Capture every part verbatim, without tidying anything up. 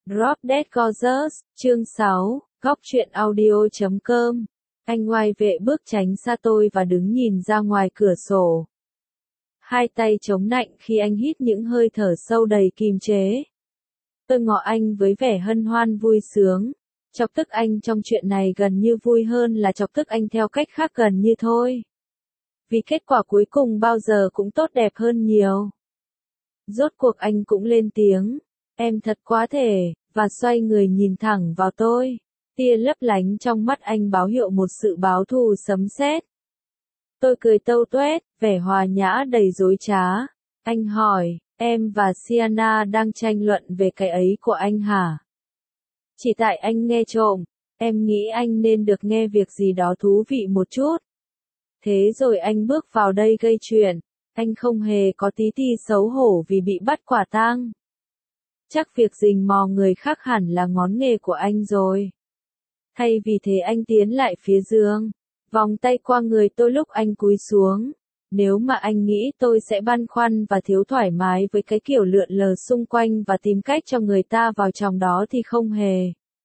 Drop Dead Gorgeous, chương sáu, góc truyện audio chấm com. Anh ngoài vệ bước tránh xa tôi và đứng nhìn ra ngoài cửa sổ. Hai tay chống nạnh khi anh hít những hơi thở sâu đầy kiềm chế. Tôi ngỏ anh với vẻ hân hoan vui sướng. Chọc tức anh trong chuyện này gần như vui hơn là chọc tức anh theo cách khác gần như thôi. Vì kết quả cuối cùng bao giờ cũng tốt đẹp hơn nhiều. Rốt cuộc anh cũng lên tiếng. Em thật quá thể, và xoay người nhìn thẳng vào tôi. Tia lấp lánh trong mắt anh báo hiệu một sự báo thù sấm sét. Tôi cười tâu tuét, vẻ hòa nhã đầy dối trá. Anh hỏi, em và Sienna đang tranh luận về cái ấy của anh hả? Chỉ tại anh nghe trộm, em nghĩ anh nên được nghe việc gì đó thú vị một chút. Thế rồi anh bước vào đây gây chuyện. Anh không hề có tí ti xấu hổ vì bị bắt quả tang. Chắc việc rình mò người khác hẳn là ngón nghề của anh rồi. Thay vì thế anh tiến lại phía giường, vòng tay qua người tôi lúc anh cúi xuống. Nếu mà anh nghĩ tôi sẽ băn khoăn và thiếu thoải mái với cái kiểu lượn lờ xung quanh và tìm cách cho người ta vào trong đó thì không hề.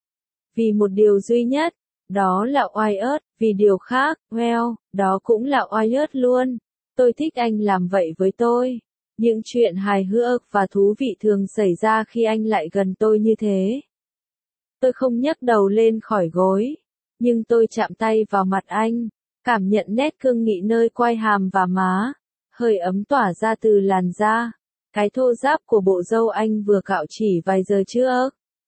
Vì một điều duy nhất, đó là oai ớt, vì điều khác, well, đó cũng là oai ớt luôn. Tôi thích anh làm vậy với tôi. Những chuyện hài hước và thú vị thường xảy ra khi anh lại gần tôi như thế. Tôi không nhấc đầu lên khỏi gối, nhưng tôi chạm tay vào mặt anh, cảm nhận nét cương nghị nơi quai hàm và má, hơi ấm tỏa ra từ làn da, cái thô ráp của bộ râu anh vừa cạo chỉ vài giờ trước.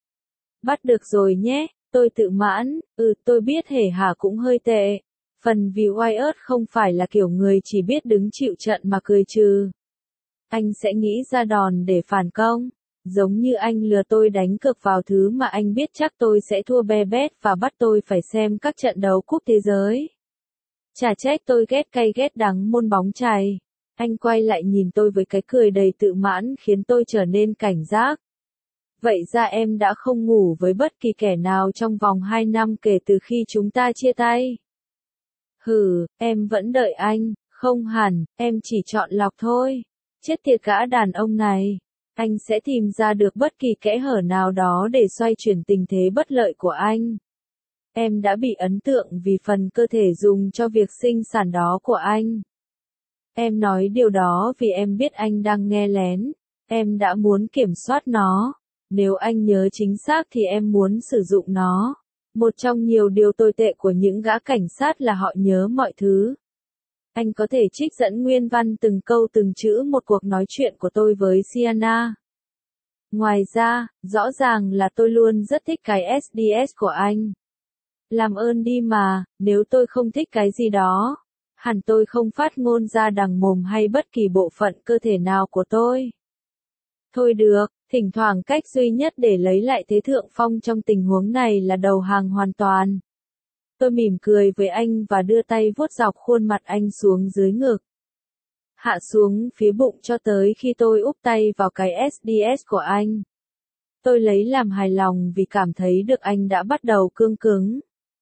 Bắt được rồi nhé, tôi tự mãn, ừ tôi biết hề hà cũng hơi tệ. Phần vì Wyatt không phải là kiểu người chỉ biết đứng chịu trận mà cười trừ. Anh sẽ nghĩ ra đòn để phản công, giống như anh lừa tôi đánh cược vào thứ mà anh biết chắc tôi sẽ thua be bét và bắt tôi phải xem các trận đấu cúp thế giới. Chả trách tôi ghét cay ghét đắng môn bóng chày. Anh quay lại nhìn tôi với cái cười đầy tự mãn khiến tôi trở nên cảnh giác. Vậy ra em đã không ngủ với bất kỳ kẻ nào trong vòng hai năm kể từ khi chúng ta chia tay. Hừ, em vẫn đợi anh, không hẳn, em chỉ chọn lọc thôi. Chết tiệt gã đàn ông này. Anh sẽ tìm ra được bất kỳ kẽ hở nào đó để xoay chuyển tình thế bất lợi của anh. Em đã bị ấn tượng vì phần cơ thể dùng cho việc sinh sản đó của anh. Em nói điều đó vì em biết anh đang nghe lén. Em đã muốn kiểm soát nó. Nếu anh nhớ chính xác thì em muốn sử dụng nó. Một trong nhiều điều tồi tệ của những gã cảnh sát là họ nhớ mọi thứ. Anh có thể trích dẫn nguyên văn từng câu từng chữ một cuộc nói chuyện của tôi với Sienna. Ngoài ra, rõ ràng là tôi luôn rất thích cái ét đê ét của anh. Làm ơn đi mà, nếu tôi không thích cái gì đó, hẳn tôi không phát ngôn ra đằng mồm hay bất kỳ bộ phận cơ thể nào của tôi. Thôi được, thỉnh thoảng cách duy nhất để lấy lại thế thượng phong trong tình huống này là đầu hàng hoàn toàn. Tôi mỉm cười với anh và đưa tay vuốt dọc khuôn mặt anh xuống dưới ngực. Hạ xuống phía bụng cho tới khi tôi úp tay vào cái ét đê ét của anh. Tôi lấy làm hài lòng vì cảm thấy được anh đã bắt đầu cương cứng.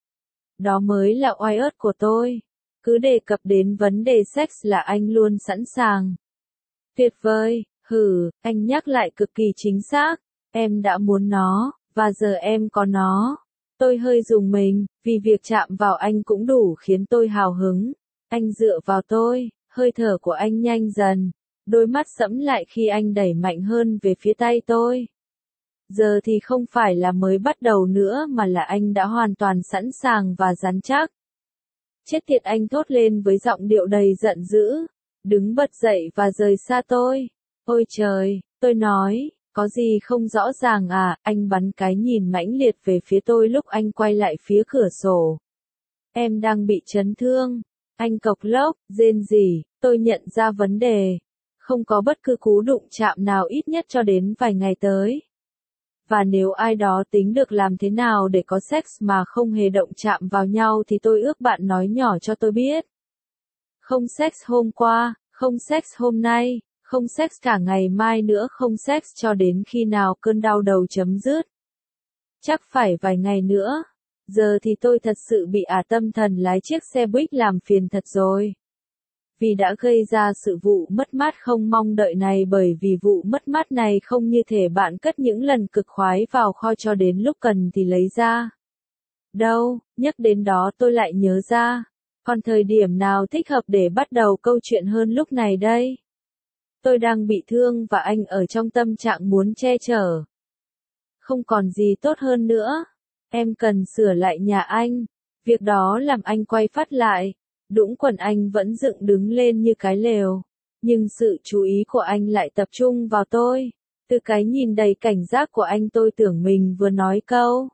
Đó mới là oai ớt của tôi. Cứ đề cập đến vấn đề sex là anh luôn sẵn sàng. Tuyệt vời, hừ, anh nhắc lại cực kỳ chính xác. Em đã muốn nó, và giờ em có nó. Tôi hơi rùng mình, vì việc chạm vào anh cũng đủ khiến tôi hào hứng. Anh dựa vào tôi, hơi thở của anh nhanh dần. Đôi mắt sẫm lại khi anh đẩy mạnh hơn về phía tay tôi. Giờ thì không phải là mới bắt đầu nữa mà là anh đã hoàn toàn sẵn sàng và rắn chắc. Chết tiệt anh thốt lên với giọng điệu đầy giận dữ. Đứng bật dậy và rời xa tôi. Ôi trời, tôi nói. Có gì không rõ ràng à, anh bắn cái nhìn mãnh liệt về phía tôi lúc anh quay lại phía cửa sổ. Em đang bị chấn thương. Anh cộc lốc, rên rỉ, tôi nhận ra vấn đề. Không có bất cứ cú đụng chạm nào ít nhất cho đến vài ngày tới. Và nếu ai đó tính được làm thế nào để có sex mà không hề động chạm vào nhau thì tôi ước bạn nói nhỏ cho tôi biết. Không sex hôm qua, không sex hôm nay. Không sex cả ngày mai nữa, không sex cho đến khi nào cơn đau đầu chấm dứt. Chắc phải vài ngày nữa. Giờ thì tôi thật sự bị ả tâm thần lái chiếc xe buýt làm phiền thật rồi. vì đã gây ra sự vụ mất mát không mong đợi này, bởi vì vụ mất mát này không như thể bạn cất những lần cực khoái vào kho cho đến lúc cần thì lấy ra. Đâu, nhắc đến đó tôi lại nhớ ra, còn thời điểm nào thích hợp để bắt đầu câu chuyện hơn lúc này đây? Tôi đang bị thương và anh ở trong tâm trạng muốn che chở. Không còn gì tốt hơn nữa. Em cần sửa lại nhà anh. Việc đó làm anh quay phát lại. Đũng quần anh vẫn dựng đứng lên như cái lều. Nhưng sự chú ý của anh lại tập trung vào tôi. Từ cái nhìn đầy cảnh giác của anh tôi tưởng mình vừa nói câu.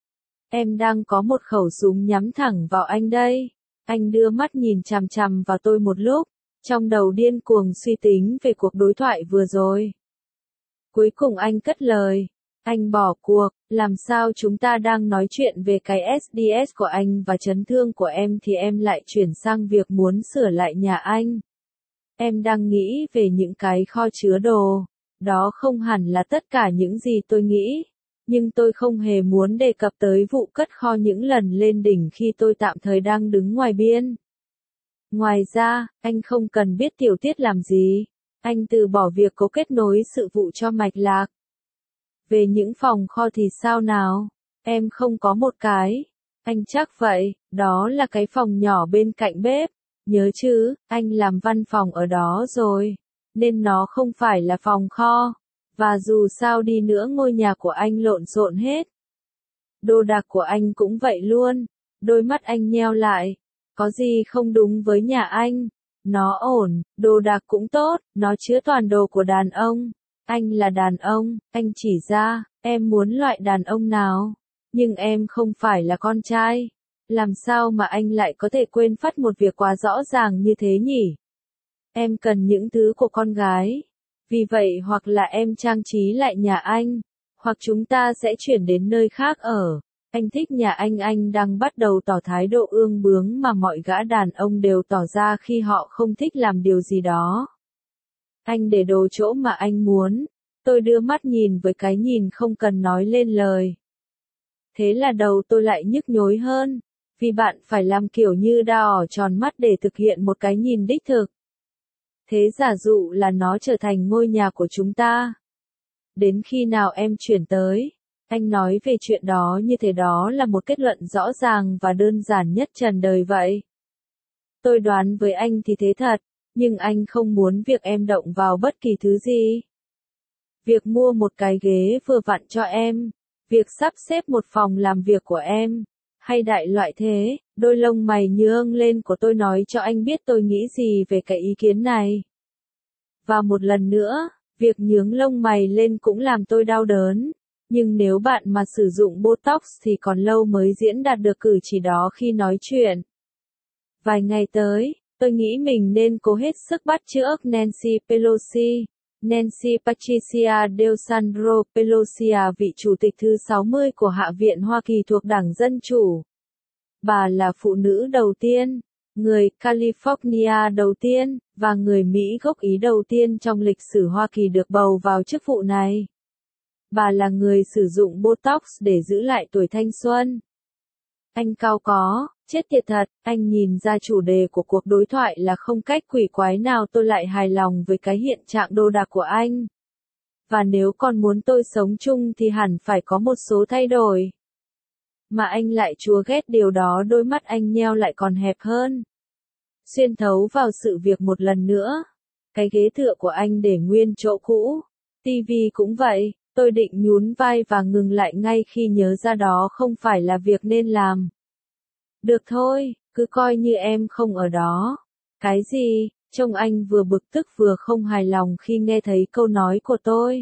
Em đang có một khẩu súng nhắm thẳng vào anh đây. Anh đưa mắt nhìn chằm chằm vào tôi một lúc. Trong đầu điên cuồng suy tính về cuộc đối thoại vừa rồi. Cuối cùng anh cất lời. Anh bỏ cuộc, làm sao chúng ta đang nói chuyện về cái ét đê ét của anh và chấn thương của em thì em lại chuyển sang việc muốn sửa lại nhà anh. Em đang nghĩ về những cái kho chứa đồ. Đó không hẳn là tất cả những gì tôi nghĩ. Nhưng tôi không hề muốn đề cập tới vụ cất kho những lần lên đỉnh khi tôi tạm thời đang đứng ngoài biên. Ngoài ra, anh không cần biết tiểu tiết làm gì. Anh từ bỏ việc cố kết nối sự vụ cho mạch lạc. Về những phòng kho thì sao nào? Em không có một cái. Anh chắc vậy, đó là cái phòng nhỏ bên cạnh bếp. Nhớ chứ, anh làm văn phòng ở đó rồi. Nên nó không phải là phòng kho. Và dù sao đi nữa ngôi nhà của anh lộn xộn hết. Đồ đạc của anh cũng vậy luôn. Đôi mắt anh nheo lại. Có gì không đúng với nhà anh? Nó ổn, đồ đạc cũng tốt, nó chứa toàn đồ của đàn ông. Anh là đàn ông, anh chỉ ra, em muốn loại đàn ông nào? Nhưng em không phải là con trai. Làm sao mà anh lại có thể quên phát một việc quá rõ ràng như thế nhỉ? Em cần những thứ của con gái. Vì vậy hoặc là em trang trí lại nhà anh, hoặc chúng ta sẽ chuyển đến nơi khác ở. Anh thích nhà anh. Anh đang bắt đầu tỏ thái độ ương bướng mà mọi gã đàn ông đều tỏ ra khi họ không thích làm điều gì đó. Anh để đồ chỗ mà anh muốn. Tôi đưa mắt nhìn với cái nhìn không cần nói lên lời. Thế là đầu tôi lại nhức nhối hơn. Vì bạn phải làm kiểu như đỏ tròn mắt để thực hiện một cái nhìn đích thực. Thế giả dụ là nó trở thành ngôi nhà của chúng ta. Đến khi nào em chuyển tới? Anh nói về chuyện đó như thế đó là một kết luận rõ ràng và đơn giản nhất trần đời vậy. Tôi đoán với anh thì thế thật, nhưng anh không muốn việc em động vào bất kỳ thứ gì. Việc mua một cái ghế vừa vặn cho em, việc sắp xếp một phòng làm việc của em, hay đại loại thế. Đôi lông mày nhướng lên của tôi nói cho anh biết tôi nghĩ gì về cái ý kiến này. Và một lần nữa, việc nhướng lông mày lên cũng làm tôi đau đớn. Nhưng nếu bạn mà sử dụng Botox thì còn lâu mới diễn đạt được cử chỉ đó khi nói chuyện. Vài ngày tới, tôi nghĩ mình nên cố hết sức bắt chước Nancy Pelosi. Nancy Patricia DeSandro Pelosi, vị chủ tịch thứ sáu mươi của Hạ viện Hoa Kỳ thuộc Đảng Dân Chủ. Bà là phụ nữ đầu tiên, người California đầu tiên, và người Mỹ gốc Ý đầu tiên trong lịch sử Hoa Kỳ được bầu vào chức vụ này. Bà là người sử dụng Botox để giữ lại tuổi thanh xuân. Anh cao có, chết tiệt thật, anh nhìn ra chủ đề của cuộc đối thoại là không cách quỷ quái nào tôi lại hài lòng với cái hiện trạng đồ đạc của anh. Và nếu còn muốn tôi sống chung thì hẳn phải có một số thay đổi. Mà anh lại chúa ghét điều đó. Đôi mắt anh nheo lại còn hẹp hơn. Xuyên thấu vào sự việc một lần nữa. Cái ghế tựa của anh để nguyên chỗ cũ. Tivi cũng vậy. Tôi định nhún vai và ngừng lại ngay khi nhớ ra đó không phải là việc nên làm. Được thôi, cứ coi như em không ở đó. Cái gì? Trông anh vừa bực tức vừa không hài lòng khi nghe thấy câu nói của tôi.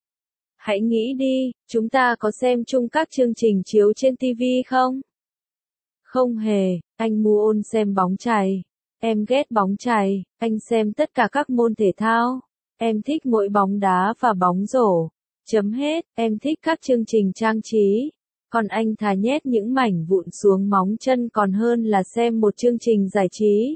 Hãy nghĩ đi, chúng ta có xem chung các chương trình chiếu trên tivi không? Không hề, anh muốn xem bóng chày. Em ghét bóng chày, anh xem tất cả các môn thể thao. Em thích mỗi bóng đá và bóng rổ. Chấm hết, em thích các chương trình trang trí. Còn anh thà nhét những mảnh vụn xuống móng chân còn hơn là xem một chương trình giải trí.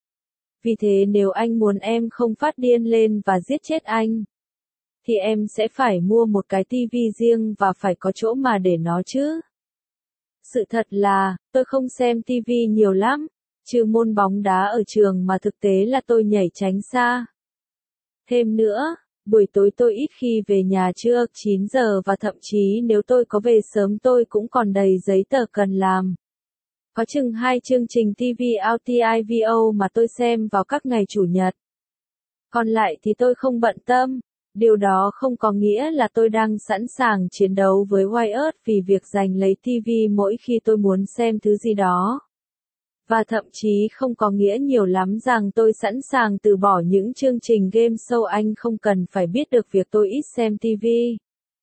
Vì thế nếu anh muốn em không phát điên lên và giết chết anh, thì em sẽ phải mua một cái tivi riêng và phải có chỗ mà để nó chứ. Sự thật là, tôi không xem tivi nhiều lắm. trừ môn bóng đá ở trường mà thực tế là tôi nhảy tránh xa. Thêm nữa, buổi tối tôi ít khi về nhà trước chín giờ và thậm chí nếu tôi có về sớm tôi cũng còn đầy giấy tờ cần làm. Có chừng hai chương trình ti vi a tê i vê o mà tôi xem vào các ngày chủ nhật. Còn lại thì tôi không bận tâm. Điều đó không có nghĩa là tôi đang sẵn sàng chiến đấu với Wyatt vì việc giành lấy ti vi mỗi khi tôi muốn xem thứ gì đó. Và thậm chí không có nghĩa nhiều lắm rằng tôi sẵn sàng từ bỏ những chương trình game show. Anh không cần phải biết được việc tôi ít xem ti vi.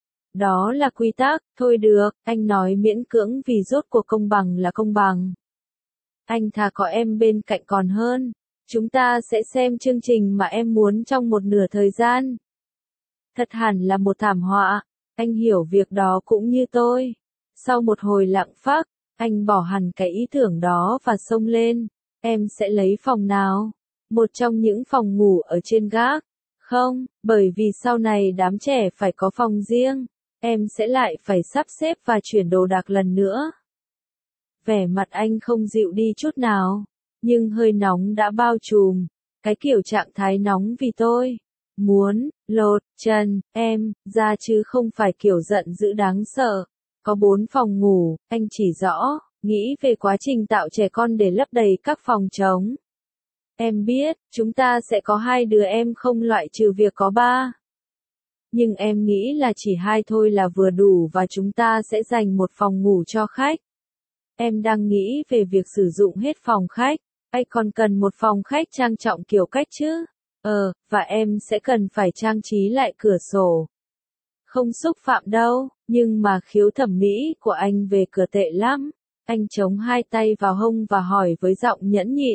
Đó là quy tắc, thôi được, anh nói miễn cưỡng vì rốt cuộc công bằng là công bằng. Anh thà có em bên cạnh còn hơn. Chúng ta sẽ xem chương trình mà em muốn trong một nửa thời gian. Thật hẳn là một thảm họa, anh hiểu việc đó cũng như tôi. Sau một hồi lặng phắc, anh bỏ hẳn cái ý tưởng đó và xông lên. Em sẽ lấy phòng nào? Một trong những phòng ngủ ở trên gác. Không, bởi vì sau này đám trẻ phải có phòng riêng. Em sẽ lại phải sắp xếp và chuyển đồ đạc lần nữa. Vẻ mặt anh không dịu đi chút nào, nhưng hơi nóng đã bao trùm. Cái kiểu trạng thái nóng vì tôi muốn lột chân em ra chứ không phải kiểu giận dữ đáng sợ. Có bốn phòng ngủ, anh chỉ rõ, nghĩ về quá trình tạo trẻ con để lấp đầy các phòng trống. Em biết, chúng ta sẽ có hai đứa em không loại trừ việc có ba. Nhưng em nghĩ là chỉ hai thôi là vừa đủ và chúng ta sẽ dành một phòng ngủ cho khách. Em đang nghĩ về việc sử dụng hết phòng khách. Anh còn cần một phòng khách trang trọng kiểu cách chứ. Ờ, và em sẽ cần phải trang trí lại cửa sổ. Không xúc phạm đâu, nhưng mà khiếu thẩm mỹ của anh về cửa tệ lắm. Anh chống hai tay vào hông và hỏi với giọng nhẫn nhịn.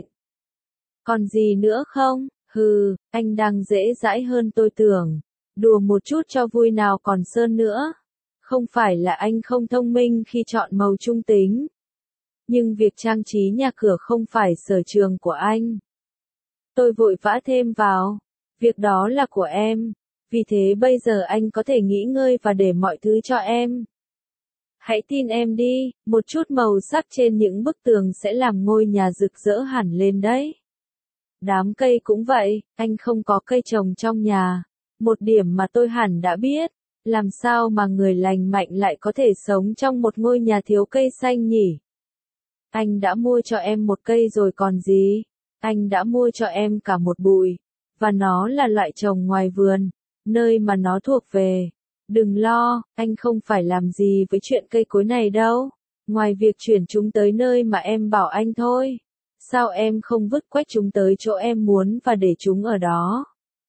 Còn gì nữa không? Hừ, anh đang dễ dãi hơn tôi tưởng. Đùa một chút cho vui nào còn sơn nữa. Không phải là anh không thông minh khi chọn màu trung tính. Nhưng việc trang trí nhà cửa không phải sở trường của anh. Tôi vội vã thêm vào. Việc đó là của em. Vì thế bây giờ anh có thể nghỉ ngơi và để mọi thứ cho em. Hãy tin em đi, một chút màu sắc trên những bức tường sẽ làm ngôi nhà rực rỡ hẳn lên đấy. Đám cây cũng vậy, anh không có cây trồng trong nhà. Một điểm mà tôi hẳn đã biết, làm sao mà người lành mạnh lại có thể sống trong một ngôi nhà thiếu cây xanh nhỉ? Anh đã mua cho em một cây rồi còn gì? Anh đã mua cho em cả một bụi. Và nó là loại trồng ngoài vườn, nơi mà nó thuộc về. Đừng lo, anh không phải làm gì với chuyện cây cối này đâu. Ngoài việc chuyển chúng tới nơi mà em bảo anh thôi. Sao em không vứt quách chúng tới chỗ em muốn và để chúng ở đó?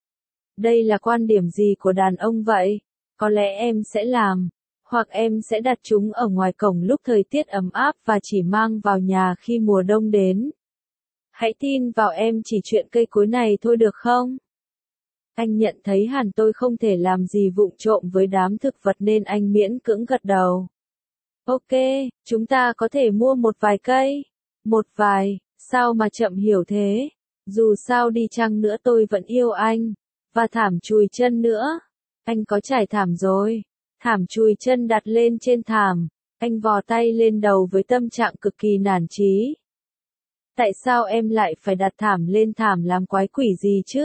Đây là quan điểm gì của đàn ông vậy? Có lẽ em sẽ làm. Hoặc em sẽ đặt chúng ở ngoài cổng lúc thời tiết ấm áp và chỉ mang vào nhà khi mùa đông đến. Hãy tin vào em chỉ chuyện cây cối này thôi được không? Anh nhận thấy hẳn tôi không thể làm gì vụng trộm với đám thực vật nên anh miễn cưỡng gật đầu. Ok, chúng ta có thể mua một vài cây. Một vài, sao mà chậm hiểu thế? Dù sao đi chăng nữa tôi vẫn yêu anh. Và thảm chùi chân nữa. Anh có trải thảm rồi. Thảm chùi chân đặt lên trên thảm. Anh vò tay lên đầu với tâm trạng cực kỳ nản chí. Tại sao em lại phải đặt thảm lên thảm làm quái quỷ gì chứ?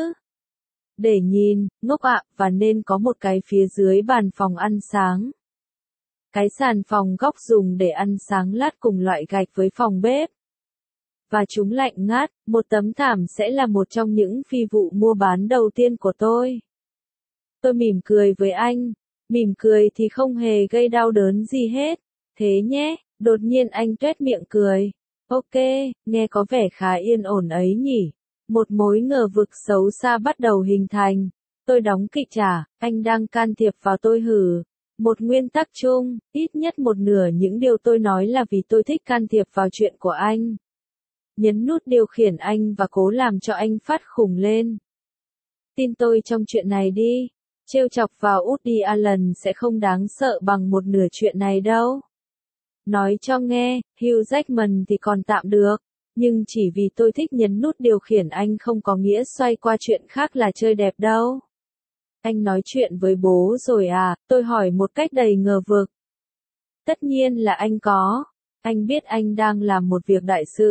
Để nhìn, ngốc ạ, và nên có một cái phía dưới bàn phòng ăn sáng. Cái sàn phòng góc dùng để ăn sáng lát cùng loại gạch với phòng bếp. Và chúng lạnh ngắt, một tấm thảm sẽ là một trong những phi vụ mua bán đầu tiên của tôi. Tôi mỉm cười với anh. Mỉm cười thì không hề gây đau đớn gì hết. Thế nhé, đột nhiên anh tuét miệng cười. Ok, nghe có vẻ khá yên ổn ấy nhỉ. Một mối ngờ vực xấu xa bắt đầu hình thành. Tôi đóng kịch trả, anh đang can thiệp vào tôi hử. Một nguyên tắc chung, ít nhất một nửa những điều tôi nói là vì tôi thích can thiệp vào chuyện của anh. Nhấn nút điều khiển anh và cố làm cho anh phát khùng lên. Tin tôi trong chuyện này đi. Trêu chọc vào Woody Allen sẽ không đáng sợ bằng một nửa chuyện này đâu. Nói cho nghe, Hugh Jackman thì còn tạm được. Nhưng chỉ vì tôi thích nhấn nút điều khiển anh không có nghĩa xoay qua chuyện khác là chơi đẹp đâu. Anh nói chuyện với bố rồi à? Tôi hỏi một cách đầy ngờ vực. Tất nhiên là anh có. Anh biết anh đang làm một việc đại sự.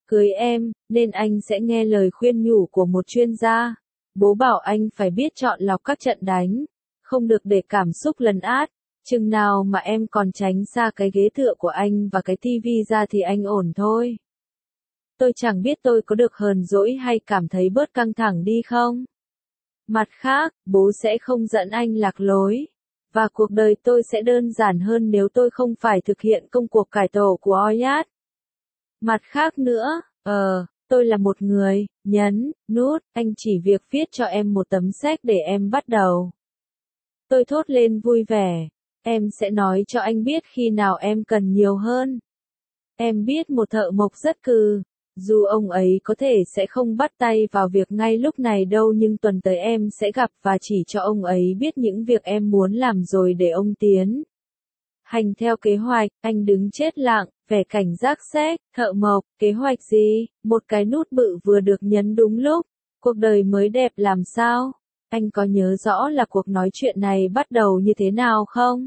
cưới em, nên anh sẽ nghe lời khuyên nhủ của một chuyên gia. Bố bảo anh phải biết chọn lọc các trận đánh, không được để cảm xúc lấn át. Chừng nào mà em còn tránh xa cái ghế tựa của anh và cái tivi ra thì anh ổn thôi. Tôi chẳng biết tôi có được hờn dỗi hay cảm thấy bớt căng thẳng đi không? Mặt khác, bố sẽ không dẫn anh lạc lối. Và cuộc đời tôi sẽ đơn giản hơn nếu tôi không phải thực hiện công cuộc cải tổ của Oyat. Mặt khác nữa, ờ, tôi là một người, nhấn, nút, anh chỉ việc viết cho em một tấm séc để em bắt đầu. Tôi thốt lên vui vẻ, em sẽ nói cho anh biết khi nào em cần nhiều hơn. Em biết một thợ mộc rất cừ, dù ông ấy có thể sẽ không bắt tay vào việc ngay lúc này đâu nhưng tuần tới em sẽ gặp và chỉ cho ông ấy biết những việc em muốn làm rồi để ông tiến hành theo kế hoạch. Anh đứng chết lặng, vẻ cảnh giác xét, thợ mộc, kế hoạch gì? Một cái nút bự vừa được nhấn đúng lúc. Cuộc đời mới đẹp làm sao? Anh có nhớ rõ là cuộc nói chuyện này bắt đầu như thế nào không?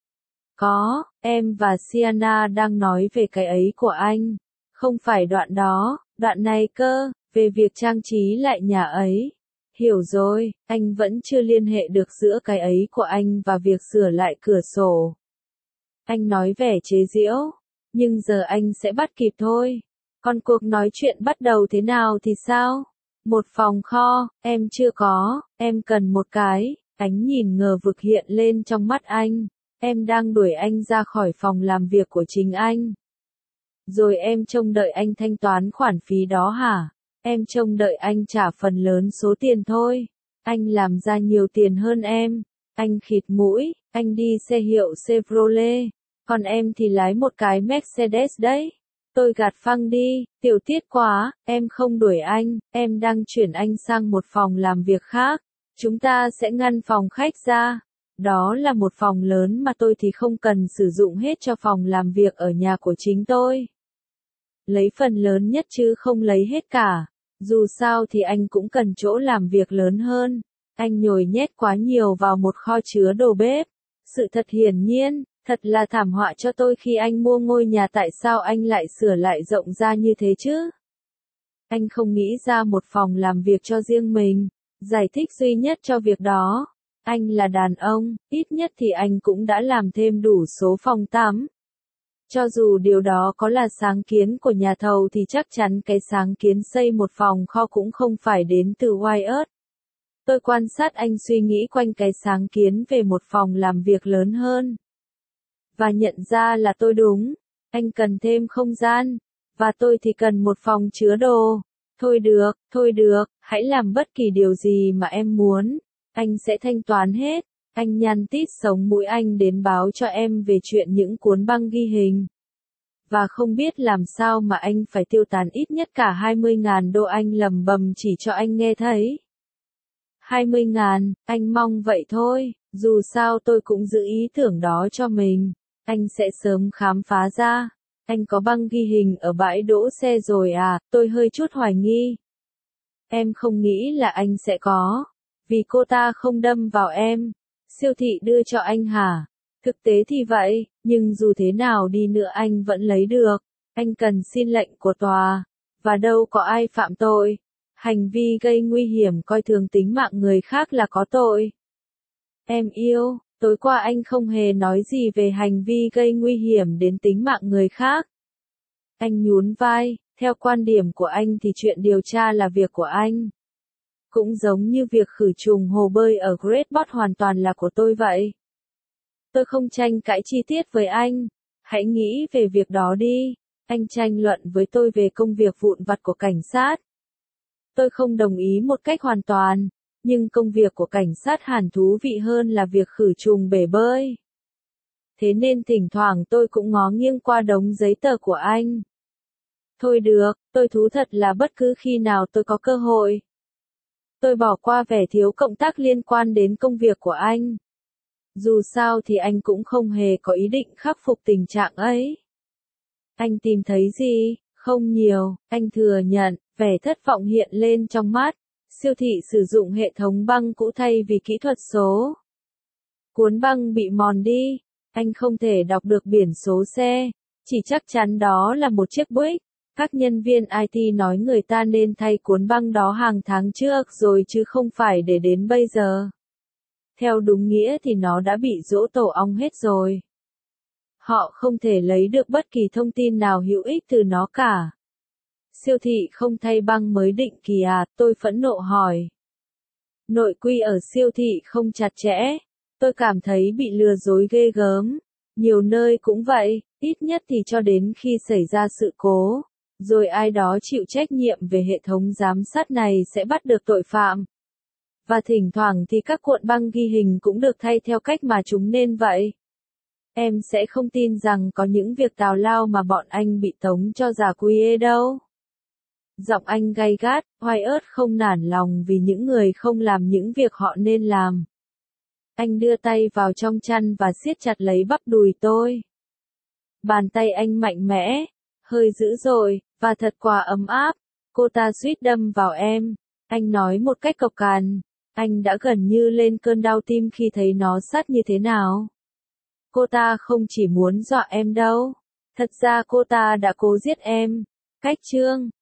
Có, em và Sienna đang nói về cái ấy của anh. Không phải đoạn đó, đoạn này cơ, về việc trang trí lại nhà ấy. Hiểu rồi, anh vẫn chưa liên hệ được giữa cái ấy của anh và việc sửa lại cửa sổ. Anh nói vẻ chế giễu, nhưng giờ anh sẽ bắt kịp thôi. Còn cuộc nói chuyện bắt đầu thế nào thì sao? Một phòng kho, em chưa có, em cần một cái. Ánh nhìn ngờ vực hiện lên trong mắt anh. Em đang đuổi anh ra khỏi phòng làm việc của chính anh. Rồi em trông đợi anh thanh toán khoản phí đó hả? Em trông đợi anh trả phần lớn số tiền thôi. Anh làm ra nhiều tiền hơn em. Anh khịt mũi, anh đi xe hiệu Chevrolet. Còn em thì lái một cái Mercedes đấy. Tôi gạt phăng đi, tiểu tiết quá, em không đuổi anh, em đang chuyển anh sang một phòng làm việc khác. Chúng ta sẽ ngăn phòng khách ra. Đó là một phòng lớn mà tôi thì không cần sử dụng hết cho phòng làm việc ở nhà của chính tôi. Lấy phần lớn nhất chứ không lấy hết cả. Dù sao thì anh cũng cần chỗ làm việc lớn hơn. Anh nhồi nhét quá nhiều vào một kho chứa đồ bếp. Sự thật hiển nhiên, thật là thảm họa cho tôi khi anh mua ngôi nhà, tại sao anh lại sửa lại rộng ra như thế chứ? Anh không nghĩ ra một phòng làm việc cho riêng mình. Giải thích duy nhất cho việc đó. Anh là đàn ông, ít nhất thì anh cũng đã làm thêm đủ số phòng tắm. Cho dù điều đó có là sáng kiến của nhà thầu thì chắc chắn cái sáng kiến xây một phòng kho cũng không phải đến từ Wyatt. Tôi quan sát anh suy nghĩ quanh cái sáng kiến về một phòng làm việc lớn hơn. Và nhận ra là tôi đúng. Anh cần thêm không gian. Và tôi thì cần một phòng chứa đồ. Thôi được, thôi được, hãy làm bất kỳ điều gì mà em muốn. Anh sẽ thanh toán hết. Anh nhăn tít sống mũi anh đến báo cho em về chuyện những cuốn băng ghi hình. Và không biết làm sao mà anh phải tiêu tán ít nhất cả hai mươi ngàn đô, anh lầm bầm chỉ cho anh nghe thấy. hai mươi ngàn, anh mong vậy thôi, dù sao tôi cũng giữ ý tưởng đó cho mình. Anh sẽ sớm khám phá ra. Anh có băng ghi hình ở bãi đỗ xe rồi à? Tôi hơi chút hoài nghi. Em không nghĩ là anh sẽ có. Vì cô ta không đâm vào em. Siêu thị đưa cho anh hả? Thực tế thì vậy, nhưng dù thế nào đi nữa anh vẫn lấy được. Anh cần xin lệnh của tòa. Và đâu có ai phạm tội. Hành vi gây nguy hiểm coi thường tính mạng người khác là có tội. Em yêu, tối qua anh không hề nói gì về hành vi gây nguy hiểm đến tính mạng người khác. Anh nhún vai, theo quan điểm của anh thì chuyện điều tra là việc của anh. Cũng giống như việc khử trùng hồ bơi ở Great Bot hoàn toàn là của tôi vậy. Tôi không tranh cãi chi tiết với anh. Hãy nghĩ về việc đó đi. Anh tranh luận với tôi về công việc vụn vặt của cảnh sát. Tôi không đồng ý một cách hoàn toàn, nhưng công việc của cảnh sát hẳn thú vị hơn là việc khử trùng bể bơi. Thế nên thỉnh thoảng tôi cũng ngó nghiêng qua đống giấy tờ của anh. Thôi được, tôi thú thật là bất cứ khi nào tôi có cơ hội. Tôi bỏ qua vẻ thiếu cộng tác liên quan đến công việc của anh. Dù sao thì anh cũng không hề có ý định khắc phục tình trạng ấy. Anh tìm thấy gì? Không nhiều, anh thừa nhận, vẻ thất vọng hiện lên trong mắt. Siêu thị sử dụng hệ thống băng cũ thay vì kỹ thuật số. Cuốn băng bị mòn đi, anh không thể đọc được biển số xe, chỉ chắc chắn đó là một chiếc Buick. Các nhân viên i tê nói người ta nên thay cuốn băng đó hàng tháng trước rồi chứ không phải để đến bây giờ. Theo đúng nghĩa thì nó đã bị giỗ tổ ong hết rồi. Họ không thể lấy được bất kỳ thông tin nào hữu ích từ nó cả. Siêu thị không thay băng mới định kỳ à, tôi phẫn nộ hỏi. Nội quy ở siêu thị không chặt chẽ. Tôi cảm thấy bị lừa dối ghê gớm. Nhiều nơi cũng vậy, ít nhất thì cho đến khi xảy ra sự cố, rồi ai đó chịu trách nhiệm về hệ thống giám sát này sẽ bắt được tội phạm. Và thỉnh thoảng thì các cuộn băng ghi hình cũng được thay theo cách mà chúng nên vậy. Em sẽ không tin rằng có những việc tào lao mà bọn anh bị tống cho giả quê đâu. Giọng anh gay gắt, oai ớt không nản lòng vì những người không làm những việc họ nên làm. Anh đưa tay vào trong chăn và siết chặt lấy bắp đùi tôi. Bàn tay anh mạnh mẽ, hơi dữ dội, và thật quá ấm áp. Cô ta suýt đâm vào em. Anh nói một cách cộc cằn. Anh đã gần như lên cơn đau tim khi thấy nó sát như thế nào. Cô ta không chỉ muốn dọa em đâu. Thật ra cô ta đã cố giết em. Cách chương